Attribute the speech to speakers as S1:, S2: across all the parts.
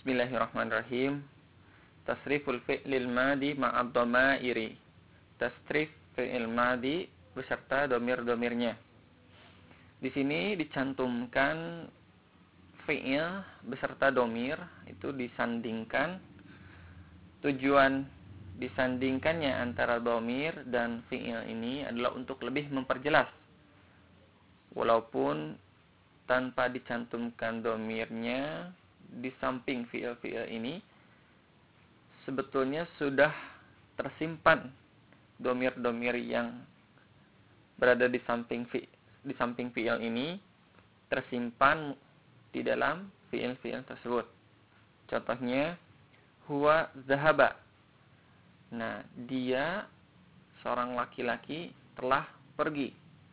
S1: Bismillahirrahmanirrahim. Tasriful fi'lil madi ma'ad dhamairi. Tasrif fi'il madi beserta domir-domirnya. Di sini dicantumkan fi'il beserta domir, itu disandingkan. Tujuan disandingkannya antara domir dan fi'il ini adalah untuk lebih memperjelas. Walaupun tanpa dicantumkan domirnya di samping fi'il-fi'il ini, sebetulnya sudah tersimpan domir-domir yang berada di samping fi'il ini, tersimpan di dalam fi'il-fi'il tersebut. Contohnya, huwa zahaba. Nah, dia seorang laki-laki telah pergi.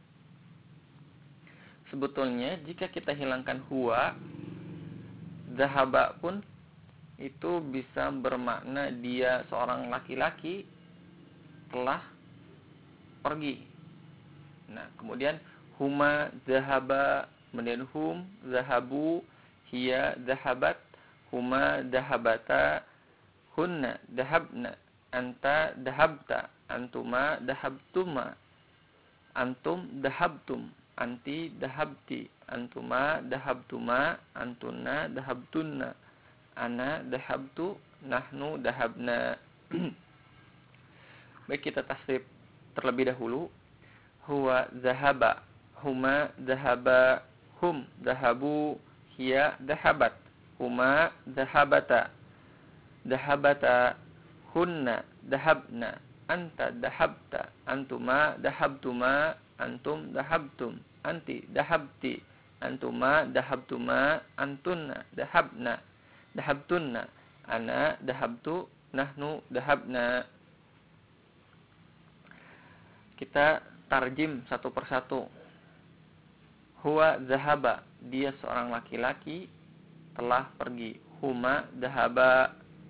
S1: Sebetulnya jika kita hilangkan huwa, zahaba pun itu bisa bermakna dia seorang laki-laki telah pergi. Nah, kemudian huma zahaba, kemudian hum zahabu, hiya zahabat, huma zahabata, hunna zahabna, anta zahabta, antuma zahabtuma, antum zahabtum, anti dahabti, antuma dahabtuma, antuna dahabtunna, ana dahabtu, nahnu dahabna. Baik, kita tasrif terlebih dahulu. Huwa zahaba, huma zahaba, hum zahabu, hiya dahabat, huma dahabata, dahabata, hunna dahabna, anta dahabta, antuma dahabtuma, antum dahabtum, anti dahabti, antuma dahabtuma, antunna dahabna, dahabtunna, ana dahabtu, nahnu dahabna. Kita tarjim satu persatu. Huwa zahaba, dia seorang laki-laki telah pergi. Huma zahaba,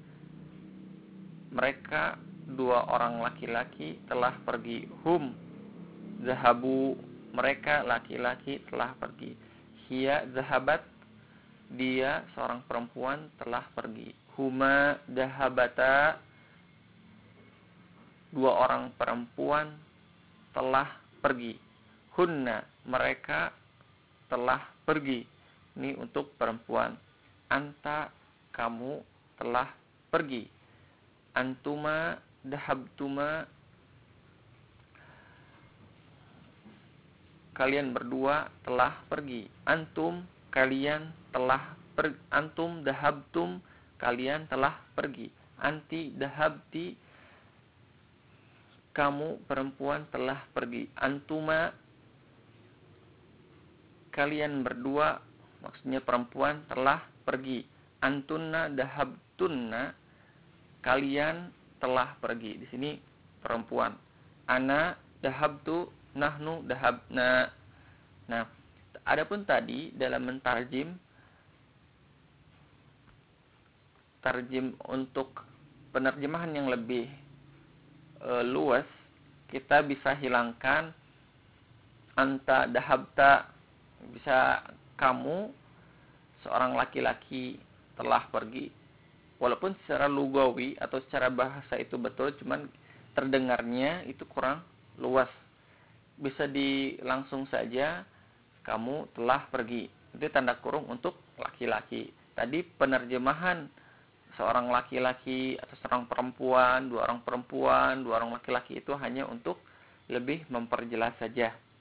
S1: mereka dua orang laki-laki telah pergi. Hum zahabu, mereka laki-laki telah pergi. Hiya zahabat, dia seorang perempuan telah pergi. Huma zahabata, dua orang perempuan telah pergi. Hunna, mereka telah pergi. Ini untuk perempuan. Anta, kamu telah pergi. Antuma dahabtuma, kalian berdua telah pergi. Antum, kalian telah pergi. Antum dahabtum, kalian telah pergi. Anti dahabti, kamu perempuan telah pergi. Antuma, kalian berdua, maksudnya perempuan, telah pergi. Antunna dahabtunna, kalian telah pergi. Di sini perempuan. Ana dahabtu, nahnu dahabna. Nah, adapun tadi dalam mentarjim, tarjim untuk penerjemahan yang lebih luas, kita bisa hilangkan anta dahabta, bisa kamu seorang laki-laki telah pergi. Walaupun secara lugawi atau secara bahasa itu betul, cuman terdengarnya itu kurang luas. Bisa langsung saja kamu telah pergi. Itu tanda kurung untuk laki-laki. Tadi penerjemahan seorang laki-laki atau seorang perempuan, dua orang laki-laki itu hanya untuk lebih memperjelas saja.